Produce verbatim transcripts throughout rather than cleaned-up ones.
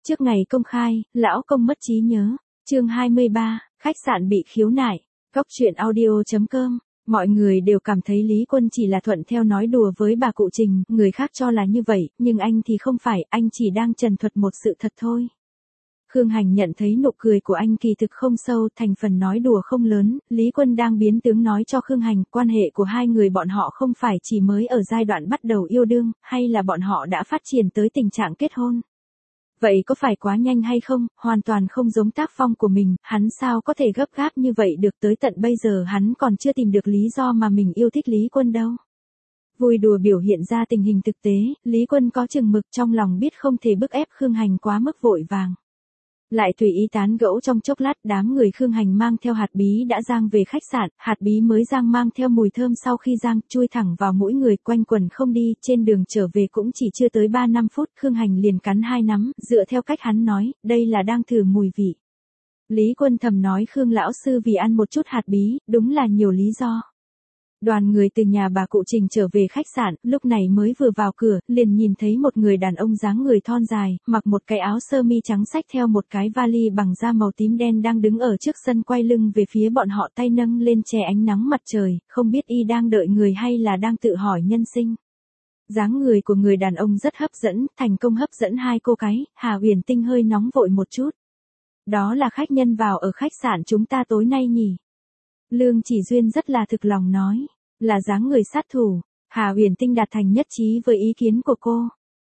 Trước ngày công khai, lão công mất trí nhớ. Chương hai mươi ba, khách sạn bị khiếu nại. Góc truyện audio chấm com. Mọi người đều cảm thấy Lý Quân chỉ là thuận theo nói đùa với bà cụ Trình, người khác cho là như vậy, nhưng anh thì không phải, anh chỉ đang trần thuật một sự thật thôi. Khương Hành nhận thấy nụ cười của anh kỳ thực không sâu, thành phần nói đùa không lớn, Lý Quân đang biến tướng nói cho Khương Hành, quan hệ của hai người bọn họ không phải chỉ mới ở giai đoạn bắt đầu yêu đương, hay là bọn họ đã phát triển tới tình trạng kết hôn. Vậy có phải quá nhanh hay không, hoàn toàn không giống tác phong của mình, hắn sao có thể gấp gáp như vậy được, tới tận bây giờ hắn còn chưa tìm được lý do mà mình yêu thích Lý Quân đâu. Vui đùa biểu hiện ra tình hình thực tế, Lý Quân có chừng mực, trong lòng biết không thể bức ép Khương Hành quá mức vội vàng. Lại tùy ý tán gẫu trong chốc lát, đám người Khương Hành mang theo hạt bí đã rang về khách sạn, hạt bí mới rang mang theo mùi thơm sau khi rang, chui thẳng vào mũi người, quanh quần không đi, trên đường trở về cũng chỉ chưa tới ba năm phút, Khương Hành liền cắn hai nắm, dựa theo cách hắn nói, đây là đang thử mùi vị. Lý Quân thầm nói Khương lão sư vì ăn một chút hạt bí, đúng là nhiều lý do. Đoàn người từ nhà bà cụ Trình trở về khách sạn, lúc này mới vừa vào cửa, liền nhìn thấy một người đàn ông dáng người thon dài, mặc một cái áo sơ mi trắng xách theo một cái vali bằng da màu tím đen đang đứng ở trước sân quay lưng về phía bọn họ, tay nâng lên che ánh nắng mặt trời, không biết y đang đợi người hay là đang tự hỏi nhân sinh. Dáng người của người đàn ông rất hấp dẫn, thành công hấp dẫn hai cô gái, Hà Uyển Tinh hơi nóng vội một chút. Đó là khách nhân vào ở khách sạn chúng ta tối nay nhỉ? Lương Chỉ Duyên rất là thực lòng nói, là dáng người sát thủ. Hà Uyển Tinh đạt thành nhất trí với ý kiến của cô.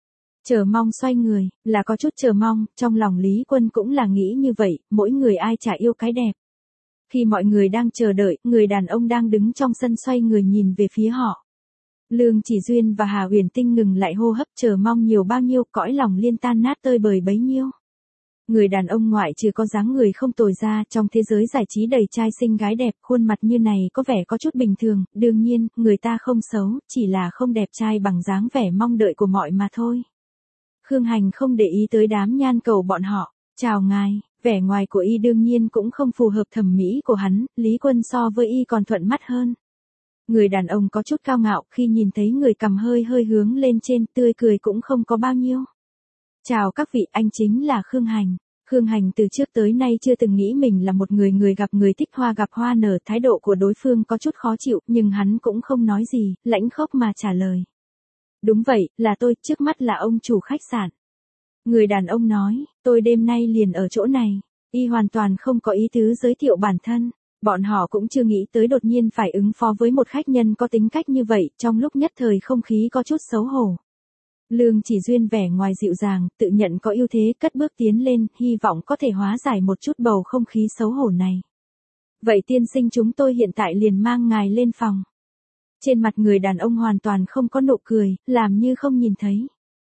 Chờ mong xoay người, là có chút chờ mong, trong lòng Lý Quân cũng là nghĩ như vậy, mỗi người ai chả yêu cái đẹp. Khi mọi người đang chờ đợi, người đàn ông đang đứng trong sân xoay người nhìn về phía họ. Lương Chỉ Duyên và Hà Uyển Tinh ngừng lại hô hấp, chờ mong nhiều bao nhiêu, cõi lòng liên tan nát tơi bời bấy nhiêu. Người đàn ông ngoại trừ có dáng người không tồi ra, trong thế giới giải trí đầy trai xinh gái đẹp, khuôn mặt như này có vẻ có chút bình thường, đương nhiên, người ta không xấu, chỉ là không đẹp trai bằng dáng vẻ mong đợi của mọi mà thôi. Khương Hành không để ý tới đám nhan cầu bọn họ, chào ngài, vẻ ngoài của y đương nhiên cũng không phù hợp thẩm mỹ của hắn, Lý Quân so với y còn thuận mắt hơn. Người đàn ông có chút cao ngạo, khi nhìn thấy người cầm hơi hơi hướng lên trên, tươi cười cũng không có bao nhiêu. Chào các vị, anh chính là Khương Hành. Khương Hành từ trước tới nay chưa từng nghĩ mình là một người người gặp người thích hoa gặp hoa nở, thái độ của đối phương có chút khó chịu, nhưng hắn cũng không nói gì, lãnh khốc mà trả lời. Đúng vậy, là tôi, trước mắt là ông chủ khách sạn. Người đàn ông nói, tôi đêm nay liền ở chỗ này, y hoàn toàn không có ý tứ giới thiệu bản thân. Bọn họ cũng chưa nghĩ tới đột nhiên phải ứng phó với một khách nhân có tính cách như vậy, trong lúc nhất thời không khí có chút xấu hổ. Lương Chỉ Duyên vẻ ngoài dịu dàng, tự nhận có ưu thế, cất bước tiến lên, hy vọng có thể hóa giải một chút bầu không khí xấu hổ này. Vậy tiên sinh, chúng tôi hiện tại liền mang ngài lên phòng. Trên mặt người đàn ông hoàn toàn không có nụ cười, làm như không nhìn thấy.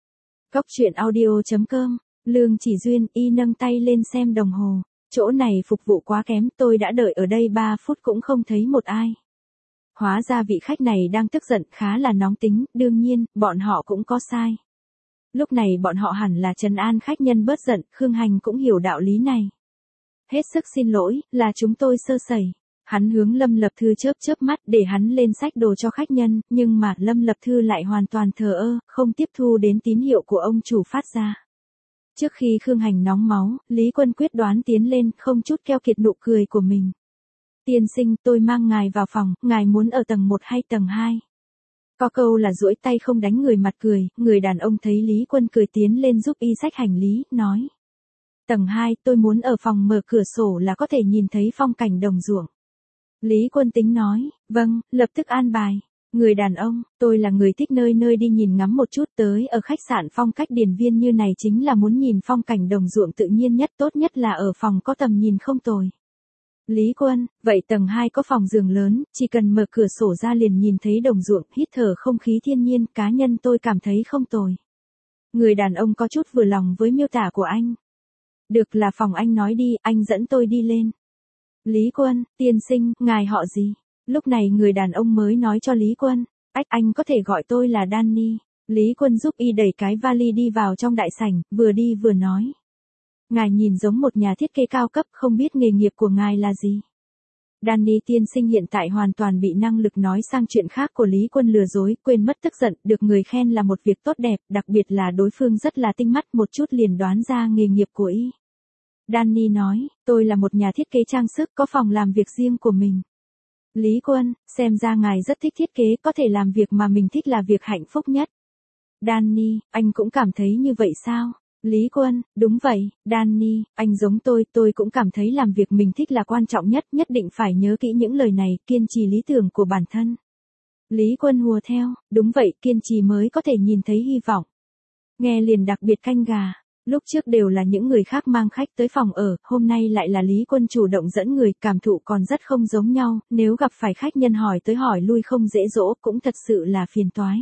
Góc truyện audio chấm com, Lương Chỉ Duyên, y nâng tay lên xem đồng hồ. Chỗ này phục vụ quá kém, tôi đã đợi ở đây ba phút cũng không thấy một ai. Hóa ra vị khách này đang tức giận, khá là nóng tính, đương nhiên, bọn họ cũng có sai. Lúc này bọn họ hẳn là trấn an khách nhân bớt giận, Khương Hành cũng hiểu đạo lý này. Hết sức xin lỗi, là chúng tôi sơ sẩy. Hắn hướng Lâm Lập Thư chớp chớp mắt để hắn lên xách đồ cho khách nhân, nhưng mà Lâm Lập Thư lại hoàn toàn thờ ơ, không tiếp thu đến tín hiệu của ông chủ phát ra. Trước khi Khương Hành nóng máu, Lý Quân quyết đoán tiến lên, không chút keo kiệt nụ cười của mình. Tiên sinh, tôi mang ngài vào phòng, ngài muốn ở tầng một hay tầng hai? Có câu là duỗi tay không đánh người mặt cười, người đàn ông thấy Lý Quân cười tiến lên giúp y xách hành lý, nói. Tầng hai, tôi muốn ở phòng mở cửa sổ là có thể nhìn thấy phong cảnh đồng ruộng. Lý Quân tính nói, vâng, lập tức an bài. Người đàn ông, tôi là người thích nơi nơi đi nhìn ngắm một chút, tới ở khách sạn phong cách điển viên như này chính là muốn nhìn phong cảnh đồng ruộng tự nhiên nhất, tốt nhất là ở phòng có tầm nhìn không tồi. Lý Quân, vậy tầng hai có phòng giường lớn, chỉ cần mở cửa sổ ra liền nhìn thấy đồng ruộng, hít thở không khí thiên nhiên, cá nhân tôi cảm thấy không tồi. Người đàn ông có chút vừa lòng với miêu tả của anh. Được, là phòng anh nói đi, anh dẫn tôi đi lên. Lý Quân, tiên sinh, ngài họ gì? Lúc này người đàn ông mới nói cho Lý Quân, ách, anh có thể gọi tôi là Danny. Lý Quân giúp y đẩy cái vali đi vào trong đại sảnh, vừa đi vừa nói. Ngài nhìn giống một nhà thiết kế cao cấp, không biết nghề nghiệp của ngài là gì? Danny tiên sinh hiện tại hoàn toàn bị năng lực nói sang chuyện khác của Lý Quân lừa dối, quên mất tức giận, được người khen là một việc tốt đẹp, đặc biệt là đối phương rất là tinh mắt, một chút liền đoán ra nghề nghiệp của y. Danny nói, tôi là một nhà thiết kế trang sức, có phòng làm việc riêng của mình. Lý Quân, xem ra ngài rất thích thiết kế, có thể làm việc mà mình thích là việc hạnh phúc nhất. Danny, anh cũng cảm thấy như vậy sao? Lý Quân, đúng vậy, Danny, anh giống tôi, tôi cũng cảm thấy làm việc mình thích là quan trọng nhất, nhất định phải nhớ kỹ những lời này, kiên trì lý tưởng của bản thân. Lý Quân hùa theo, đúng vậy, kiên trì mới có thể nhìn thấy hy vọng. Nghe liền đặc biệt canh gà, lúc trước đều là những người khác mang khách tới phòng ở, hôm nay lại là Lý Quân chủ động dẫn người, cảm thụ còn rất không giống nhau, nếu gặp phải khách nhân hỏi tới hỏi lui không dễ dỗ, cũng thật sự là phiền toái.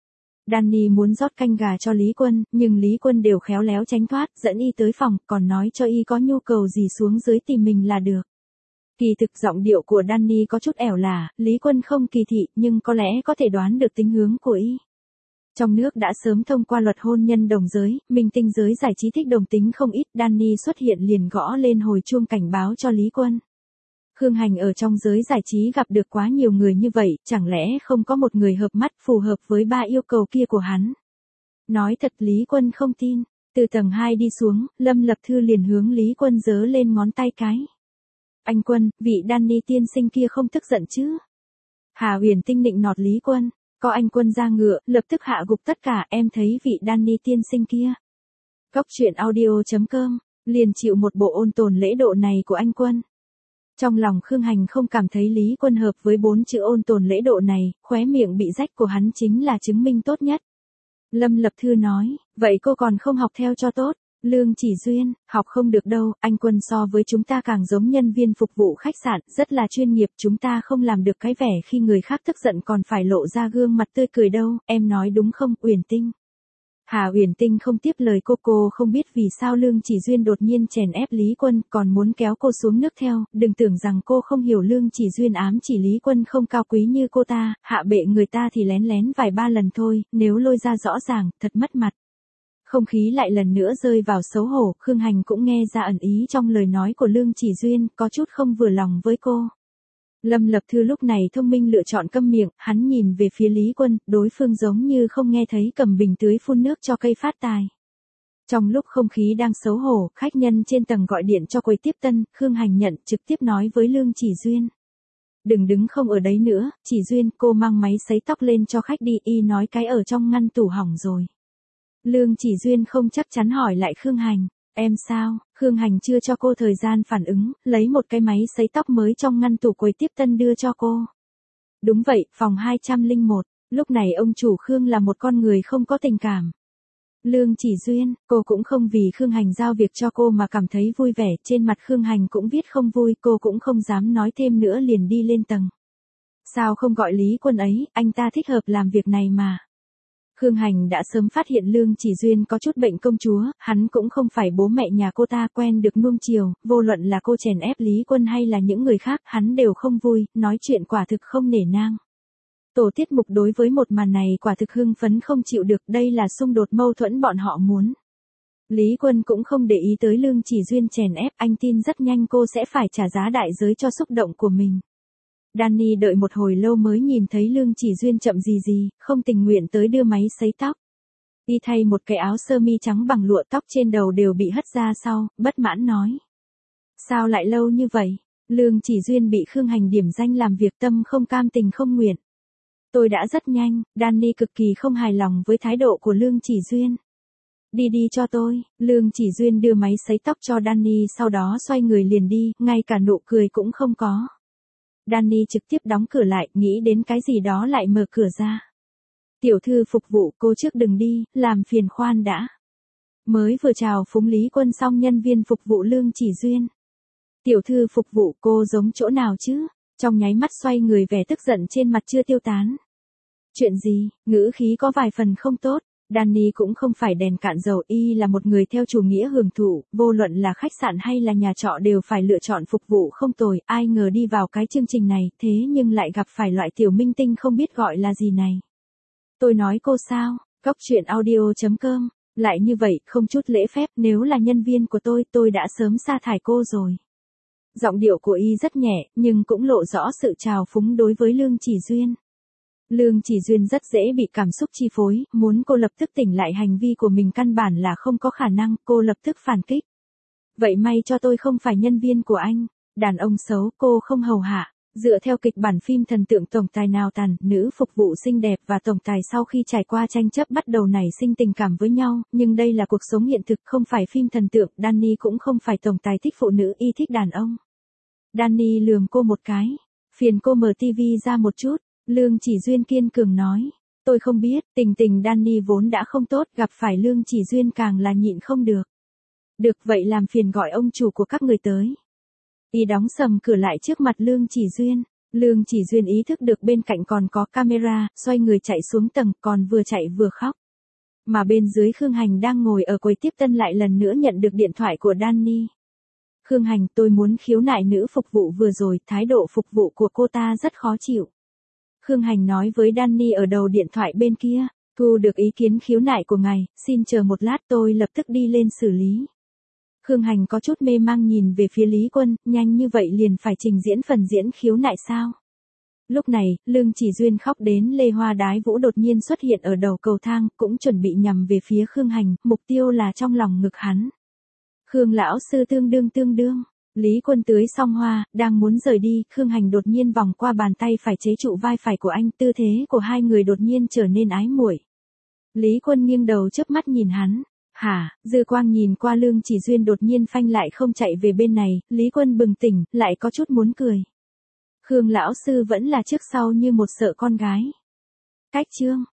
Danny muốn rót canh gà cho Lý Quân, nhưng Lý Quân đều khéo léo tránh thoát, dẫn y tới phòng, còn nói cho y có nhu cầu gì xuống dưới tìm mình là được. Kỳ thực giọng điệu của Danny có chút ẻo lả, Lý Quân không kỳ thị, nhưng có lẽ có thể đoán được tính hướng của y. Trong nước đã sớm thông qua luật hôn nhân đồng giới, minh tinh giới giải trí thích đồng tính không ít, Danny xuất hiện liền gõ lên hồi chuông cảnh báo cho Lý Quân. Khương Hành ở trong giới giải trí gặp được quá nhiều người như vậy, chẳng lẽ không có một người hợp mắt phù hợp với ba yêu cầu kia của hắn. Nói thật Lý Quân không tin, từ tầng hai đi xuống, Lâm Lập Thư liền hướng Lý Quân giơ lên ngón tay cái. Anh Quân, vị Danny tiên sinh kia không tức giận chứ? Hà Huyền Tinh nịnh nọt Lý Quân, có anh Quân ra ngựa, lập tức hạ gục tất cả, em thấy vị Danny tiên sinh kia. Cốc truyện audio chấm com, liền chịu một bộ ôn tồn lễ độ này của anh Quân. Trong lòng Khương Hành không cảm thấy Lý Quân hợp với bốn chữ ôn tồn lễ độ này, khóe miệng bị rách của hắn chính là chứng minh tốt nhất. Lâm Lập Thư nói, vậy cô còn không học theo cho tốt. Lương Chỉ Duyên, học không được đâu, anh Quân so với chúng ta càng giống nhân viên phục vụ khách sạn, rất là chuyên nghiệp, chúng ta không làm được cái vẻ khi người khác tức giận còn phải lộ ra gương mặt tươi cười đâu, em nói đúng không, Uyển Tinh? Hà Uyển Tinh không tiếp lời cô, cô không biết vì sao Lương Chỉ Duyên đột nhiên chèn ép Lý Quân, còn muốn kéo cô xuống nước theo, đừng tưởng rằng cô không hiểu Lương Chỉ Duyên ám chỉ Lý Quân không cao quý như cô ta, hạ bệ người ta thì lén lén vài ba lần thôi, nếu lôi ra rõ ràng, thật mất mặt. Không khí lại lần nữa rơi vào xấu hổ, Khương Hành cũng nghe ra ẩn ý trong lời nói của Lương Chỉ Duyên, có chút không vừa lòng với cô. Lâm Lập Thư lúc này thông minh lựa chọn câm miệng, hắn nhìn về phía Lý Quân, đối phương giống như không nghe thấy, cầm bình tưới phun nước cho cây phát tài. Trong lúc không khí đang xấu hổ, khách nhân trên tầng gọi điện cho quầy tiếp tân, Khương Hành nhận, trực tiếp nói với Lương Chỉ Duyên. Đừng đứng không ở đấy nữa, Chỉ Duyên, cô mang máy sấy tóc lên cho khách đi, y nói cái ở trong ngăn tủ hỏng rồi. Lương Chỉ Duyên không chắc chắn hỏi lại Khương Hành, em sao? Khương Hành chưa cho cô thời gian phản ứng, lấy một cái máy sấy tóc mới trong ngăn tủ quầy tiếp tân đưa cho cô. Đúng vậy, phòng hai trăm lẻ một, lúc này ông chủ Khương là một con người không có tình cảm. Lương Chỉ Duyên, cô cũng không vì Khương Hành giao việc cho cô mà cảm thấy vui vẻ, trên mặt Khương Hành cũng viết không vui, cô cũng không dám nói thêm nữa liền đi lên tầng. Sao không gọi Lý Quân ấy, anh ta thích hợp làm việc này mà. Khương Hành đã sớm phát hiện Lương Chỉ Duyên có chút bệnh công chúa, hắn cũng không phải bố mẹ nhà cô ta quen được nuông chiều, vô luận là cô chèn ép Lý Quân hay là những người khác, hắn đều không vui, nói chuyện quả thực không nể nang. Tổ tiết mục đối với một màn này quả thực hưng phấn không chịu được, đây là xung đột mâu thuẫn bọn họ muốn. Lý Quân cũng không để ý tới Lương Chỉ Duyên chèn ép, anh tin rất nhanh cô sẽ phải trả giá đại giới cho xúc động của mình. Danny đợi một hồi lâu mới nhìn thấy Lương Chỉ Duyên chậm gì gì, không tình nguyện tới đưa máy sấy tóc. Y thay một cái áo sơ mi trắng bằng lụa, tóc trên đầu đều bị hất ra sau, bất mãn nói. Sao lại lâu như vậy? Lương Chỉ Duyên bị Khương Hành điểm danh làm việc, tâm không cam tình không nguyện. Tôi đã rất nhanh, Danny cực kỳ không hài lòng với thái độ của Lương Chỉ Duyên. Đi đi cho tôi, Lương Chỉ Duyên đưa máy sấy tóc cho Danny, sau đó xoay người liền đi, ngay cả nụ cười cũng không có. Danny trực tiếp đóng cửa lại, nghĩ đến cái gì đó lại mở cửa ra. Tiểu thư phục vụ, cô trước đừng đi, làm phiền khoan đã. Mới vừa chào phúng Lý Quân xong, nhân viên phục vụ Lương Chỉ Duyên. Tiểu thư phục vụ, cô giống chỗ nào chứ? Trong nháy mắt xoay người, vẻ tức giận trên mặt chưa tiêu tán. Chuyện gì? Ngữ khí có vài phần không tốt. Danny cũng không phải đèn cạn dầu, y là một người theo chủ nghĩa hưởng thụ, vô luận là khách sạn hay là nhà trọ đều phải lựa chọn phục vụ không tồi, ai ngờ đi vào cái chương trình này, thế nhưng lại gặp phải loại tiểu minh tinh không biết gọi là gì này. Tôi nói cô sao, cốc truyện audio chấm com, lại như vậy, không chút lễ phép, nếu là nhân viên của tôi, tôi đã sớm sa thải cô rồi. Giọng điệu của y rất nhẹ, nhưng cũng lộ rõ sự trào phúng đối với Lương Chỉ Duyên. Lương Chỉ Duyên rất dễ bị cảm xúc chi phối, muốn cô lập tức tỉnh lại hành vi của mình căn bản là không có khả năng, cô lập tức phản kích. Vậy may cho tôi không phải nhân viên của anh, đàn ông xấu, cô không hầu hạ. Dựa theo kịch bản phim thần tượng tổng tài nào tàn, nữ phục vụ xinh đẹp và tổng tài sau khi trải qua tranh chấp bắt đầu nảy sinh tình cảm với nhau, nhưng đây là cuộc sống hiện thực không phải phim thần tượng, Danny cũng không phải tổng tài thích phụ nữ, y thích đàn ông. Danny lườm cô một cái, phiền cô mở tivi ra một chút, Lương Chỉ Duyên kiên cường nói, tôi không biết, tình tình Danny vốn đã không tốt, gặp phải Lương Chỉ Duyên càng là nhịn không được. Được vậy làm phiền gọi ông chủ của các người tới. Y đóng sầm cửa lại trước mặt Lương Chỉ Duyên. Lương Chỉ Duyên ý thức được bên cạnh còn có camera, xoay người chạy xuống tầng, còn vừa chạy vừa khóc. Mà bên dưới Khương Hành đang ngồi ở quầy tiếp tân lại lần nữa nhận được điện thoại của Danny. Khương Hành, tôi muốn khiếu nại nữ phục vụ vừa rồi, thái độ phục vụ của cô ta rất khó chịu. Khương Hành nói với Danny ở đầu điện thoại bên kia, thu được ý kiến khiếu nại của ngài, xin chờ một lát tôi lập tức đi lên xử lý. Khương Hành có chút mê mang nhìn về phía Lý Quân, nhanh như vậy liền phải trình diễn phần diễn khiếu nại sao? Lúc này, Lương Chỉ Duyên khóc đến lê hoa đái vũ đột nhiên xuất hiện ở đầu cầu thang, cũng chuẩn bị nhằm về phía Khương Hành, mục tiêu là trong lòng ngực hắn. Khương lão sư tương đương tương đương, Lý Quân tưới xong hoa, đang muốn rời đi, Khương Hành đột nhiên vòng qua bàn tay phải chế trụ vai phải của anh, tư thế của hai người đột nhiên trở nên ái muội. Lý Quân nghiêng đầu chớp mắt nhìn hắn. Hả, dư quang nhìn qua Lương Chỉ Duyên đột nhiên phanh lại không chạy về bên này, Lý Quân bừng tỉnh, lại có chút muốn cười. Khương lão sư vẫn là trước sau như một sợ con gái. Cách chương.